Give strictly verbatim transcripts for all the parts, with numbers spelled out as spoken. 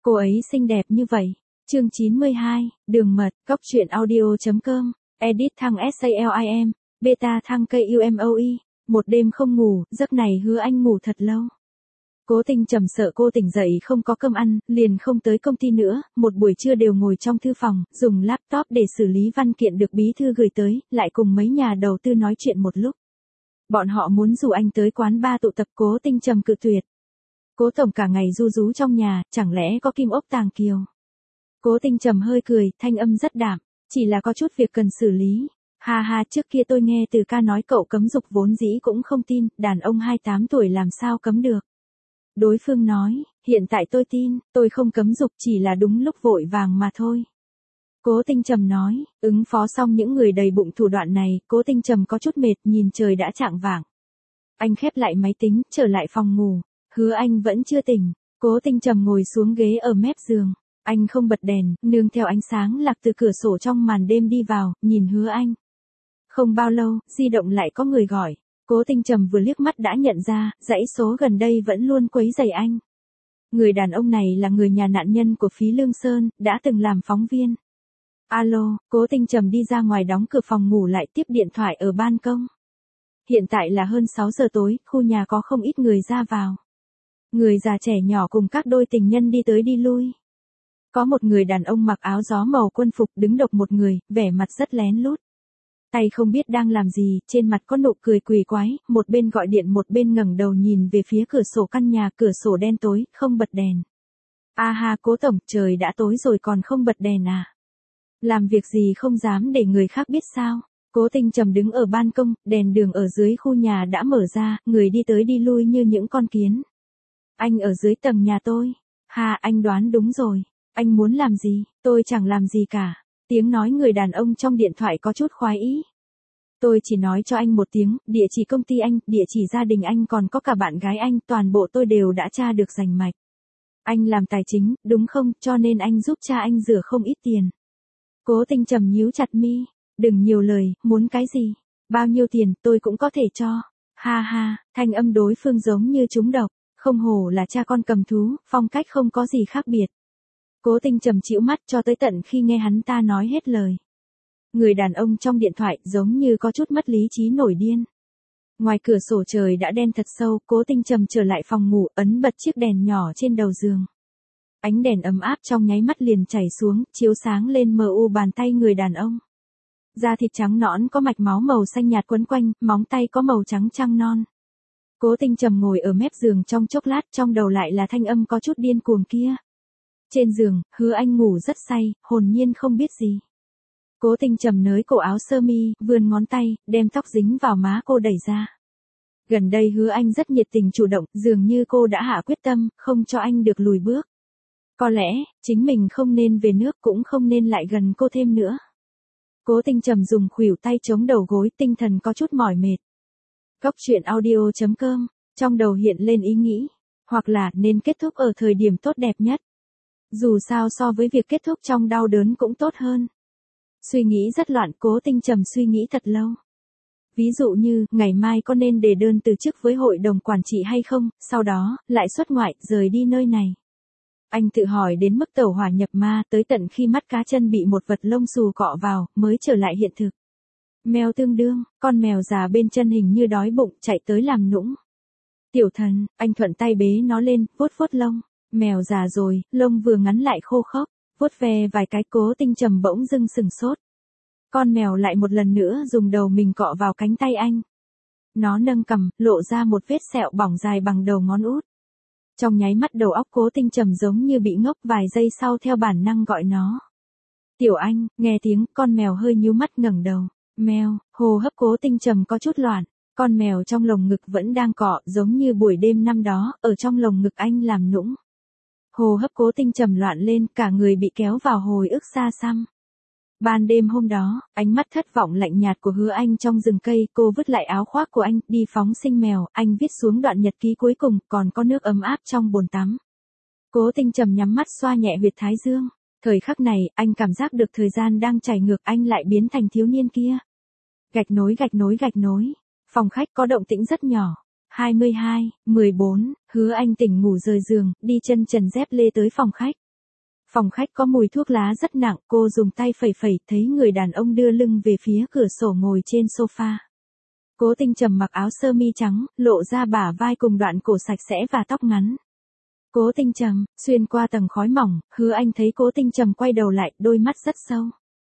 Cô ấy xinh đẹp như vậy. Chương chín mươi hai, đường mật, góc truyện audio.com, edit thăng SALIM, beta thăng KUMOE, một đêm không ngủ, giấc này Hứa Anh ngủ thật lâu. Cố Tinh Trầm sợ cô tỉnh dậy không có cơm ăn, liền không tới công ty nữa, một buổi trưa đều ngồi trong thư phòng, dùng laptop để xử lý văn kiện được bí thư gửi tới, lại cùng mấy nhà đầu tư nói chuyện một lúc. Bọn họ muốn rủ anh tới quán bar tụ tập, Cố Tinh Trầm cự tuyệt. Cố tổng cả ngày ru rú trong nhà, chẳng lẽ có kim ốc tàng kiều. Cố Tinh Trầm hơi cười, thanh âm rất đạm, chỉ là có chút việc cần xử lý. Ha ha, trước kia tôi nghe từ ca nói cậu cấm dục vốn dĩ cũng không tin, đàn ông hai mươi tám tuổi làm sao cấm được. Đối phương nói, hiện tại tôi tin, tôi không cấm dục, chỉ là đúng lúc vội vàng mà thôi. Cố Tinh Trầm nói, ứng phó xong những người đầy bụng thủ đoạn này, Cố Tinh Trầm có chút mệt, nhìn trời đã chạng vạng. Anh khép lại máy tính, trở lại phòng ngủ. Hứa Anh vẫn chưa tỉnh. Cố Tinh Trầm ngồi xuống ghế ở mép giường. Anh không bật đèn, nương theo ánh sáng lạc từ cửa sổ trong màn đêm đi vào, nhìn Hứa Anh. Không bao lâu, di động lại có người gọi. Cố Tinh Trầm vừa liếc mắt đã nhận ra, dãy số gần đây vẫn luôn quấy rầy anh. Người đàn ông này là người nhà nạn nhân của Phí Lương Sơn, đã từng làm phóng viên. Alo, Cố Tinh Trầm đi ra ngoài đóng cửa phòng ngủ lại tiếp điện thoại ở ban công. Hiện tại là hơn sáu giờ tối, khu nhà có không ít người ra vào. Người già trẻ nhỏ cùng các đôi tình nhân đi tới đi lui. Có một người đàn ông mặc áo gió màu quân phục đứng độc một người, vẻ mặt rất lén lút. Tay không biết đang làm gì, trên mặt có nụ cười quỷ quái, một bên gọi điện một bên ngẩng đầu nhìn về phía cửa sổ căn nhà, cửa sổ đen tối, không bật đèn. A ha, Cố tổng, trời đã tối rồi còn không bật đèn à? Làm việc gì không dám để người khác biết sao? Cố Tinh Trầm đứng ở ban công, đèn đường ở dưới khu nhà đã mở ra, người đi tới đi lui như những con kiến. Anh ở dưới tầng nhà tôi. Ha, anh đoán đúng rồi. Anh muốn làm gì? Tôi chẳng làm gì cả. Tiếng nói người đàn ông trong điện thoại có chút khoái ý. Tôi chỉ nói cho anh một tiếng, địa chỉ công ty anh, địa chỉ gia đình anh còn có cả bạn gái anh, toàn bộ tôi đều đã tra được rành mạch. Anh làm tài chính, đúng không, cho nên anh giúp cha anh rửa không ít tiền. Cố Tinh Trầm nhíu chặt mi. Đừng nhiều lời, muốn cái gì? Bao nhiêu tiền, tôi cũng có thể cho. Ha ha, thanh âm đối phương giống như trúng độc. Không hổ là cha con cầm thú, phong cách không có gì khác biệt. Cố Tinh Trầm chịu mắt cho tới tận khi nghe hắn ta nói hết lời. Người đàn ông trong điện thoại giống như có chút mất lý trí nổi điên. Ngoài cửa sổ trời đã đen thật sâu, Cố Tinh Trầm trở lại phòng ngủ, ấn bật chiếc đèn nhỏ trên đầu giường. Ánh đèn ấm áp trong nháy mắt liền chảy xuống, chiếu sáng lên mờ u bàn tay người đàn ông. Da thịt trắng nõn có mạch máu màu xanh nhạt quấn quanh, móng tay có màu trắng trăng non. Cố Tinh Trầm ngồi ở mép giường trong chốc lát, trong đầu lại là thanh âm có chút điên cuồng kia. Trên giường, Hứa Anh ngủ rất say, hồn nhiên không biết gì. Cố Tinh Trầm nới cổ áo sơ mi, vươn ngón tay, đem tóc dính vào má cô đẩy ra. Gần đây Hứa Anh rất nhiệt tình chủ động, dường như cô đã hạ quyết tâm, không cho anh được lùi bước. Có lẽ, chính mình không nên về nước cũng không nên lại gần cô thêm nữa. Cố Tinh Trầm dùng khuỷu tay chống đầu gối, tinh thần có chút mỏi mệt. Góc truyện audio.com, trong đầu hiện lên ý nghĩ, hoặc là nên kết thúc ở thời điểm tốt đẹp nhất. Dù sao so với việc kết thúc trong đau đớn cũng tốt hơn. Suy nghĩ rất loạn, Cố Tinh Trầm suy nghĩ thật lâu. Ví dụ như, ngày mai có nên đề đơn từ chức với hội đồng quản trị hay không, sau đó, lại xuất ngoại, rời đi nơi này. Anh tự hỏi đến mức tẩu hỏa nhập ma, tới tận khi mắt cá chân bị một vật lông xù cọ vào, mới trở lại hiện thực. Mèo tương đương, con mèo già bên chân hình như đói bụng, chạy tới làm nũng. Tiểu thần, anh thuận tay bế nó lên, vuốt vuốt lông. Mèo già rồi, lông vừa ngắn lại khô khốc, vuốt ve vài cái, Cố Tinh Trầm bỗng dưng sừng sốt. Con mèo lại một lần nữa dùng đầu mình cọ vào cánh tay anh. Nó nâng cằm, lộ ra một vết sẹo bỏng dài bằng đầu ngón út. Trong nháy mắt đầu óc Cố Tinh Trầm giống như bị ngốc, vài giây sau theo bản năng gọi nó. Tiểu Anh, nghe tiếng, con mèo hơi nhíu mắt ngẩng đầu. Mèo, hô hấp Cố Tinh Trầm có chút loạn. Con mèo trong lồng ngực vẫn đang cọ, giống như buổi đêm năm đó, ở trong lồng ngực anh làm nũng. Hô hấp Cố Tinh Trầm loạn lên, cả người bị kéo vào hồi ức xa xăm. Ban đêm hôm đó, ánh mắt thất vọng lạnh nhạt của Hứa Anh trong rừng cây, cô vứt lại áo khoác của anh, đi phóng sinh mèo, anh viết xuống đoạn nhật ký cuối cùng, còn có nước ấm áp trong bồn tắm. Cố Tinh Trầm nhắm mắt xoa nhẹ huyệt thái dương. Thời khắc này, anh cảm giác được thời gian đang chảy ngược, anh lại biến thành thiếu niên kia. Gạch nối gạch nối gạch nối. Phòng khách có động tĩnh rất nhỏ. hai mươi hai, mười bốn, Hứa Anh tỉnh ngủ rời giường, đi chân trần dép lê tới phòng khách. Phòng khách có mùi thuốc lá rất nặng, cô dùng tay phẩy phẩy, thấy người đàn ông đưa lưng về phía cửa sổ ngồi trên sofa. Cố Tinh Trầm mặc áo sơ mi trắng, lộ ra bả vai cùng đoạn cổ sạch sẽ và tóc ngắn. Cố Tinh Trầm, xuyên qua tầng khói mỏng, Hứa Anh thấy Cố Tinh Trầm quay đầu lại, đôi mắt rất sâu.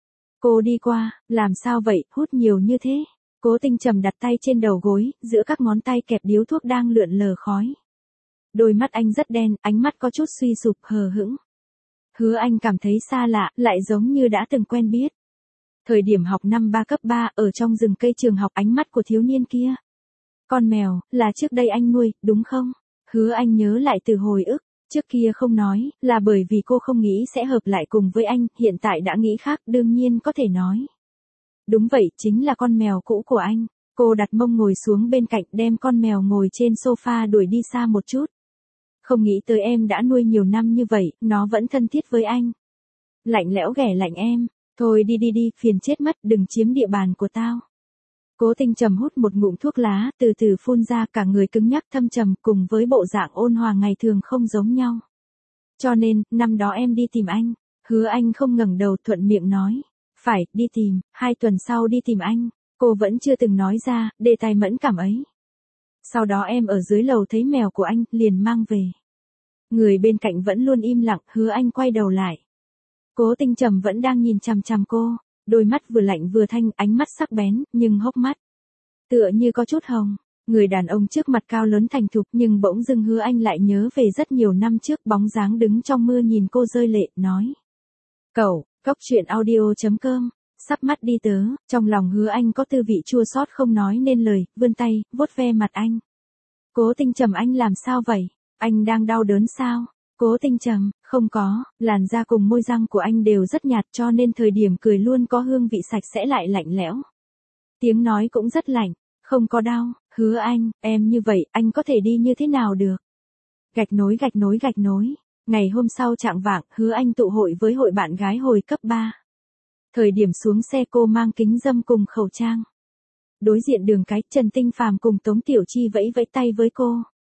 Cô đi qua, làm sao vậy, hút nhiều như thế. Cố Tinh Trầm đặt tay trên đầu gối, giữa các ngón tay kẹp điếu thuốc đang lượn lờ khói. Đôi mắt anh rất đen, ánh mắt có chút suy sụp, hờ hững. Hứa Anh cảm thấy xa lạ, lại giống như đã từng quen biết. Thời điểm học năm ba cấp ba, ở trong rừng cây trường học, ánh mắt của thiếu niên kia. Con mèo, là trước đây anh nuôi, đúng không? Hứa Anh nhớ lại từ hồi ức, trước kia không nói, là bởi vì cô không nghĩ sẽ hợp lại cùng với anh, hiện tại đã nghĩ khác, đương nhiên có thể nói. Đúng vậy, chính là con mèo cũ của anh. Cô đặt mông ngồi xuống bên cạnh, đem con mèo ngồi trên sofa đuổi đi xa một chút. Không nghĩ tới em đã nuôi nhiều năm như vậy, nó vẫn thân thiết với anh. Lạnh lẽo ghẻ lạnh em, thôi đi đi đi, phiền chết mất, đừng chiếm địa bàn của tao. Cố Tinh Trầm hút một ngụm thuốc lá, từ từ phun ra, cả người cứng nhắc thâm trầm, cùng với bộ dạng ôn hòa ngày thường không giống nhau. Cho nên, năm đó em đi tìm anh. Hứa Anh không ngẩng đầu, thuận miệng nói. Phải, đi tìm, hai tuần sau đi tìm anh. Cô vẫn chưa từng nói ra, đề tài mẫn cảm ấy. Sau đó em ở dưới lầu thấy mèo của anh, liền mang về. Người bên cạnh vẫn luôn im lặng, Hứa Anh quay đầu lại. Cố Tinh Trầm vẫn đang nhìn chằm chằm cô, đôi mắt vừa lạnh vừa thanh, ánh mắt sắc bén, nhưng hốc mắt tựa như có chút hồng. Người đàn ông trước mặt cao lớn thành thục, nhưng bỗng dưng Hứa Anh lại nhớ về rất nhiều năm trước, bóng dáng đứng trong mưa nhìn cô rơi lệ, nói. Cậu, cóc truyện audio chấm com, sắp mắt đi tớ, trong lòng Hứa Anh có tư vị chua xót không nói nên lời, vươn tay, vuốt ve mặt anh. Cố Tinh Trầm, anh làm sao vậy? Anh đang đau đớn sao? Cố Tinh Trầm, không có, làn da cùng môi răng của anh đều rất nhạt, cho nên thời điểm cười luôn có hương vị sạch sẽ lại lạnh lẽo. Tiếng nói cũng rất lạnh, không có đau. Hứa Anh, em như vậy, anh có thể đi như thế nào được? Gạch nối gạch nối gạch nối. Ngày hôm sau trạng vạng, Hứa Anh tụ hội với hội bạn gái hồi cấp ba. Thời điểm xuống xe cô mang kính râm cùng khẩu trang. Đối diện đường cái, Trần Tinh Phàm cùng Tống Tiểu Chi vẫy vẫy tay với cô.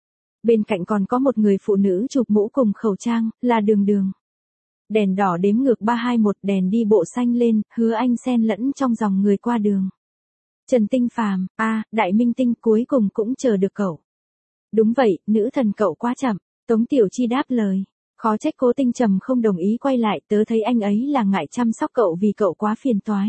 Bên cạnh còn có một người phụ nữ chụp mũ cùng khẩu trang, là Đường Đường. Đèn đỏ đếm ngược ba hai một, đèn đi bộ xanh lên, Hứa Anh xen lẫn trong dòng người qua đường. Trần Tinh Phàm, a, à, đại minh tinh, cuối cùng cũng chờ được cậu. Đúng vậy, nữ thần cậu quá chậm. Tống Tiểu Chi đáp lời. Khó trách Cố Tinh Trầm không đồng ý quay lại, tớ thấy anh ấy là ngại chăm sóc cậu vì cậu quá phiền toái.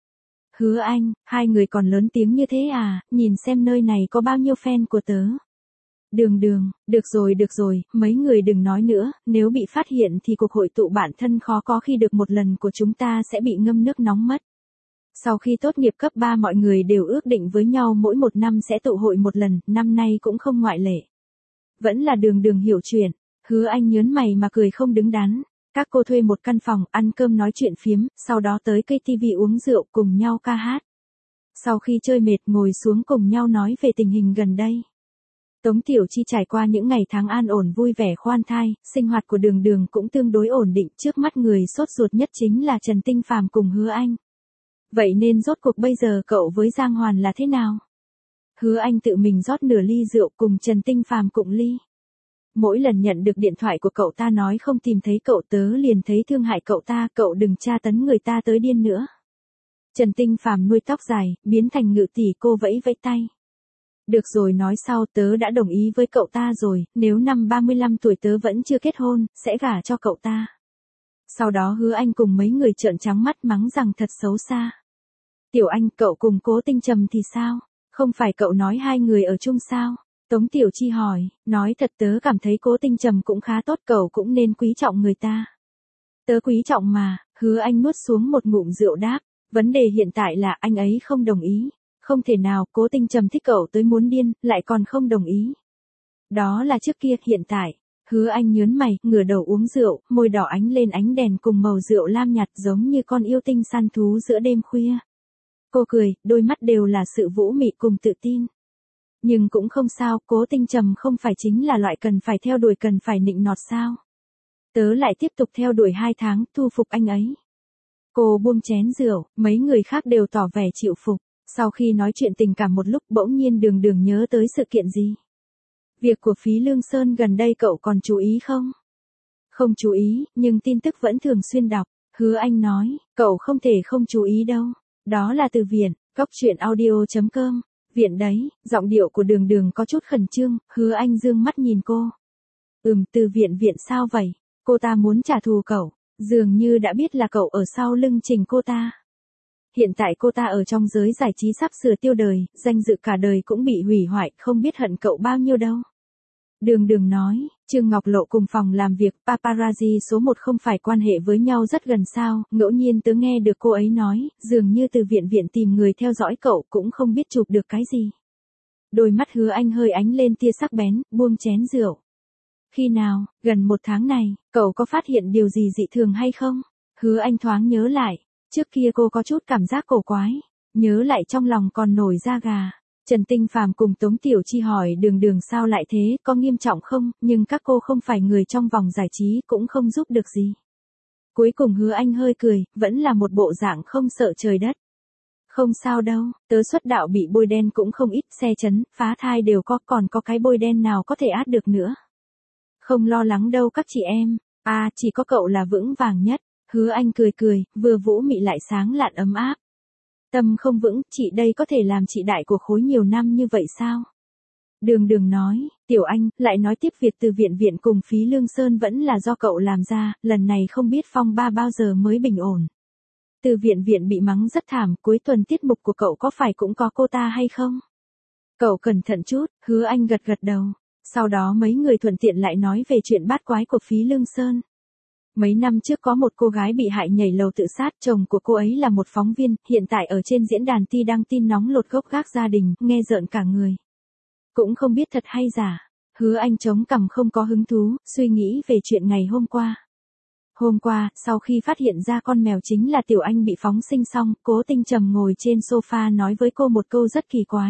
Hứa Anh, hai người còn lớn tiếng như thế à, nhìn xem nơi này có bao nhiêu fan của tớ. Đường Đường, được rồi được rồi, mấy người đừng nói nữa, nếu bị phát hiện thì cuộc hội tụ bản thân khó có khi được một lần của chúng ta sẽ bị ngâm nước nóng mất. Sau khi tốt nghiệp cấp ba mọi người đều ước định với nhau mỗi một năm sẽ tụ hội một lần, năm nay cũng không ngoại lệ. Vẫn là Đường Đường hiểu chuyện. Hứa Anh nhớn mày mà cười không đứng đắn. Các cô thuê một căn phòng, ăn cơm nói chuyện phiếm, sau đó tới ca tê vê uống rượu cùng nhau ca hát. Sau khi chơi mệt ngồi xuống cùng nhau nói về tình hình gần đây. Tống Tiểu Chi trải qua những ngày tháng an ổn vui vẻ khoan thai, sinh hoạt của Đường Đường cũng tương đối ổn định, trước mắt người sốt ruột nhất chính là Trần Tinh Phàm cùng Hứa Anh. Vậy nên rốt cuộc bây giờ cậu với Giang Hoàn là thế nào? Hứa Anh tự mình rót nửa ly rượu cùng Trần Tinh Phàm cụng ly. Mỗi lần nhận được điện thoại của cậu ta nói không tìm thấy cậu, tớ liền thấy thương hại cậu ta, cậu đừng tra tấn người ta tới điên nữa. Trần Tinh Phàm nuôi tóc dài, biến thành ngự tỷ, cô vẫy vẫy tay. Được rồi, nói sau, tớ đã đồng ý với cậu ta rồi, nếu năm ba mươi lăm tuổi tớ vẫn chưa kết hôn, sẽ gả cho cậu ta. Sau đó Hứa Anh cùng mấy người trợn trắng mắt mắng rằng thật xấu xa. Tiểu Anh, cậu cùng Cố Tinh Trầm thì sao? Không phải cậu nói hai người ở chung sao? Tống Tiểu Chi hỏi, nói thật tớ cảm thấy Cố Tinh Trầm cũng khá tốt, cậu cũng nên quý trọng người ta. Tớ quý trọng mà. Hứa Anh nuốt xuống một ngụm rượu đáp, vấn đề hiện tại là anh ấy không đồng ý. Không thể nào, Cố Tinh Trầm thích cậu tới muốn điên, lại còn không đồng ý. Đó là trước kia, hiện tại. Hứa Anh nhớn mày, ngửa đầu uống rượu, môi đỏ ánh lên ánh đèn cùng màu rượu lam nhạt giống như con yêu tinh săn thú giữa đêm khuya. Cô cười, đôi mắt đều là sự vũ mị cùng tự tin. Nhưng cũng không sao, Cố Tinh Trầm không phải chính là loại cần phải theo đuổi, cần phải nịnh nọt sao? Tớ lại tiếp tục theo đuổi hai tháng, thu phục anh ấy. Cô buông chén rượu, mấy người khác đều tỏ vẻ chịu phục. Sau khi nói chuyện tình cảm một lúc, bỗng nhiên Đường Đường nhớ tới sự kiện gì. Việc của Phí Lương Sơn gần đây cậu còn chú ý không? Không chú ý, nhưng tin tức vẫn thường xuyên đọc. Hứa Anh nói, cậu không thể không chú ý đâu. Đó là từ viện, góc chuyện audio chấm com. Viện đấy, giọng điệu của Đường Đường có chút khẩn trương, Hứa Anh dương mắt nhìn cô. Ừm, từ viện viện sao vậy? Cô ta muốn trả thù cậu, dường như đã biết là cậu ở sau lưng Trình cô ta. Hiện tại cô ta ở trong giới giải trí sắp sửa tiêu đời, danh dự cả đời cũng bị hủy hoại, không biết hận cậu bao nhiêu đâu. Đường Đường nói, Trương Ngọc Lộ cùng phòng làm việc, paparazzi số một không phải quan hệ với nhau rất gần sao, ngẫu nhiên tớ nghe được cô ấy nói, dường như từ viện viện tìm người theo dõi cậu cũng không biết chụp được cái gì. Đôi mắt Hứa Anh hơi ánh lên tia sắc bén, buông chén rượu. Khi nào, gần một tháng này, cậu có phát hiện điều gì dị thường hay không? Hứa Anh thoáng nhớ lại, trước kia cô có chút cảm giác cổ quái, nhớ lại trong lòng còn nổi da gà. Trần Tinh Phàm cùng Tống Tiểu Chi hỏi Đường Đường sao lại thế, có nghiêm trọng không, nhưng các cô không phải người trong vòng giải trí cũng không giúp được gì. Cuối cùng Hứa Anh hơi cười, vẫn là một bộ dạng không sợ trời đất. Không sao đâu, tớ xuất đạo bị bôi đen cũng không ít, xe chấn, phá thai đều có, còn có cái bôi đen nào có thể át được nữa. Không lo lắng đâu các chị em, à chỉ có cậu là vững vàng nhất. Hứa Anh cười cười, vừa vũ mị lại sáng lạn ấm áp. Tâm không vững, chị đây có thể làm chị đại của khối nhiều năm như vậy sao? Đường Đường nói, Tiểu Anh, lại nói tiếp việc từ viện viện cùng Phí Lương Sơn vẫn là do cậu làm ra, lần này không biết phong ba bao giờ mới bình ổn. Từ viện viện bị mắng rất thảm, cuối tuần tiết mục của cậu có phải cũng có cô ta hay không? Cậu cẩn thận chút, Hứa Anh gật gật đầu. Sau đó mấy người thuận tiện lại nói về chuyện bát quái của Phí Lương Sơn. Mấy năm trước có một cô gái bị hại nhảy lầu tự sát, chồng của cô ấy là một phóng viên, hiện tại ở trên diễn đàn Ti đăng tin nóng lột gốc gác gia đình, nghe rợn cả người. Cũng không biết thật hay giả. Hứa Anh chống cằm không có hứng thú, suy nghĩ về chuyện ngày hôm qua. Hôm qua, sau khi phát hiện ra con mèo chính là Tiểu Anh bị phóng sinh xong, Cố Tinh Trầm ngồi trên sofa nói với cô một câu rất kỳ quái.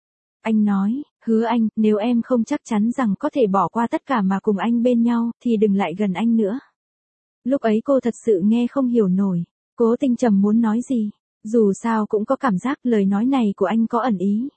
Anh nói, Hứa Anh, nếu em không chắc chắn rằng có thể bỏ qua tất cả mà cùng anh bên nhau, thì đừng lại gần anh nữa. Lúc ấy cô thật sự nghe không hiểu nổi, Cố Tinh Trầm muốn nói gì, dù sao cũng có cảm giác lời nói này của anh có ẩn ý.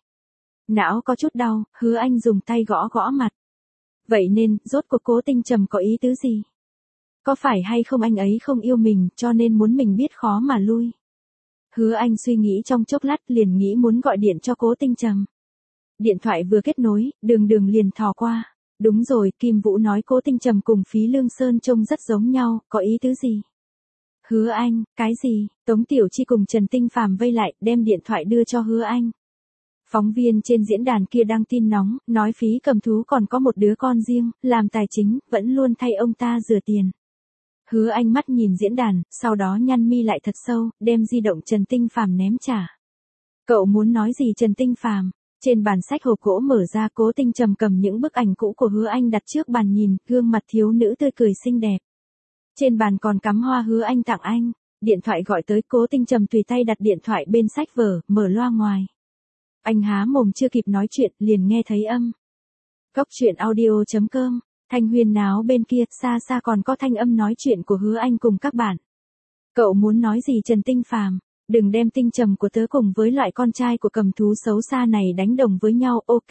Não có chút đau, Hứa Anh dùng tay gõ gõ mặt. Vậy nên, rốt cuộc Cố Tinh Trầm có ý tứ gì? Có phải hay không anh ấy không yêu mình, cho nên muốn mình biết khó mà lui? Hứa Anh suy nghĩ trong chốc lát liền nghĩ muốn gọi điện cho Cố Tinh Trầm. Điện thoại vừa kết nối, Đường Đường liền thò qua. Đúng rồi, Kim Vũ nói Cố Tinh Trầm cùng Phí Lương Sơn trông rất giống nhau, có ý tứ gì? Hứa Anh, cái gì? Tống Tiểu Chi cùng Trần Tinh Phàm vây lại, đem điện thoại đưa cho Hứa Anh. Phóng viên trên diễn đàn kia đăng tin nóng, nói Phí Cầm Thú còn có một đứa con riêng, làm tài chính, vẫn luôn thay ông ta rửa tiền. Hứa Anh mắt nhìn diễn đàn, sau đó nhăn mi lại thật sâu, đem di động Trần Tinh Phàm ném trả. Cậu muốn nói gì Trần Tinh Phàm? Trên bàn sách hộp gỗ mở ra, Cố Tinh Trầm cầm những bức ảnh cũ của Hứa Anh đặt trước bàn nhìn, gương mặt thiếu nữ tươi cười xinh đẹp. Trên bàn còn cắm hoa Hứa Anh tặng anh. Điện thoại gọi tới, Cố Tinh Trầm tùy tay đặt điện thoại bên sách vở, mở loa ngoài. Anh há mồm chưa kịp nói chuyện, liền nghe thấy âm. Góc chuyện audio chấm com, thanh huyên náo bên kia, xa xa còn có thanh âm nói chuyện của Hứa Anh cùng các bạn. Cậu muốn nói gì Trần Tinh Phàm? Đừng đem Tinh Trầm của tớ cùng với loại con trai của Cầm Thú xấu xa này đánh đồng với nhau, ok.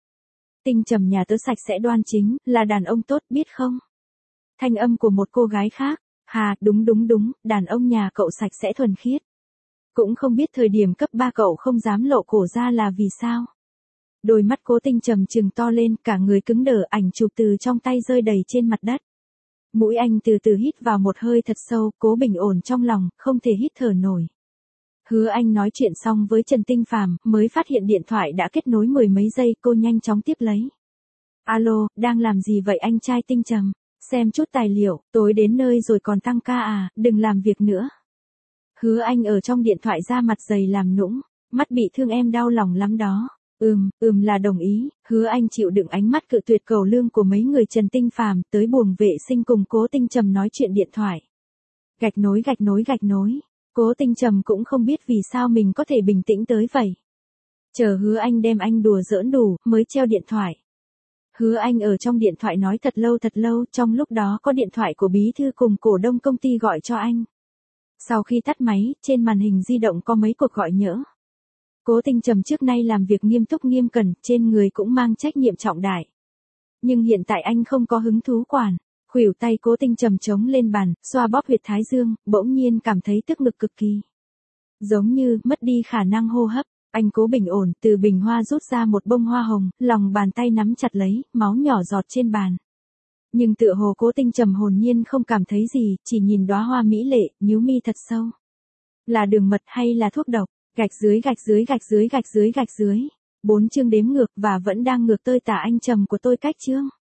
Tinh Trầm nhà tớ sạch sẽ đoan chính, là đàn ông tốt biết không? Thanh âm của một cô gái khác, hà, đúng đúng đúng, đàn ông nhà cậu sạch sẽ thuần khiết. Cũng không biết thời điểm cấp ba cậu không dám lộ cổ ra là vì sao. Đôi mắt Cố Tinh Trầm trừng to lên, cả người cứng đờ, ảnh chụp từ trong tay rơi đầy trên mặt đất. Mũi anh từ từ hít vào một hơi thật sâu, cố bình ổn trong lòng, không thể hít thở nổi. Hứa Anh nói chuyện xong với Trần Tinh Phàm, mới phát hiện điện thoại đã kết nối mười mấy giây, cô nhanh chóng tiếp lấy. Alo, đang làm gì vậy anh trai Tinh Trầm? Xem chút tài liệu, tối đến nơi rồi còn tăng ca à, đừng làm việc nữa. Hứa Anh ở trong điện thoại ra mặt dày làm nũng, mắt bị thương em đau lòng lắm đó. Ừm, ừm là đồng ý, Hứa Anh chịu đựng ánh mắt cự tuyệt cầu lương của mấy người Trần Tinh Phàm, tới buồng vệ sinh cùng Cố Tinh Trầm nói chuyện điện thoại. Gạch nối gạch nối gạch nối, Cố Tinh Trầm cũng không biết vì sao mình có thể bình tĩnh tới vậy. Chờ Hứa Anh đem anh đùa giỡn đủ, mới treo điện thoại. Hứa Anh ở trong điện thoại nói thật lâu thật lâu, trong lúc đó có điện thoại của bí thư cùng cổ đông công ty gọi cho anh. Sau khi tắt máy, trên màn hình di động có mấy cuộc gọi nhỡ. Cố Tinh Trầm trước nay làm việc nghiêm túc nghiêm cẩn, trên người cũng mang trách nhiệm trọng đại. Nhưng hiện tại anh không có hứng thú quản. Khuỷu tay Cố Tinh Trầm trống lên bàn, xoa bóp huyệt thái dương, bỗng nhiên cảm thấy tức ngực cực kỳ. Giống như mất đi khả năng hô hấp, anh cố bình ổn, từ bình hoa rút ra một bông hoa hồng, lòng bàn tay nắm chặt lấy, máu nhỏ giọt trên bàn. Nhưng tựa hồ Cố Tinh Trầm hồn nhiên không cảm thấy gì, chỉ nhìn đóa hoa mỹ lệ, nhíu mi thật sâu. Là đường mật hay là thuốc độc? Gạch dưới gạch dưới gạch dưới gạch dưới gạch dưới. Bốn chương đếm ngược và vẫn đang ngược tơi tả anh trầm của tôi cách chương.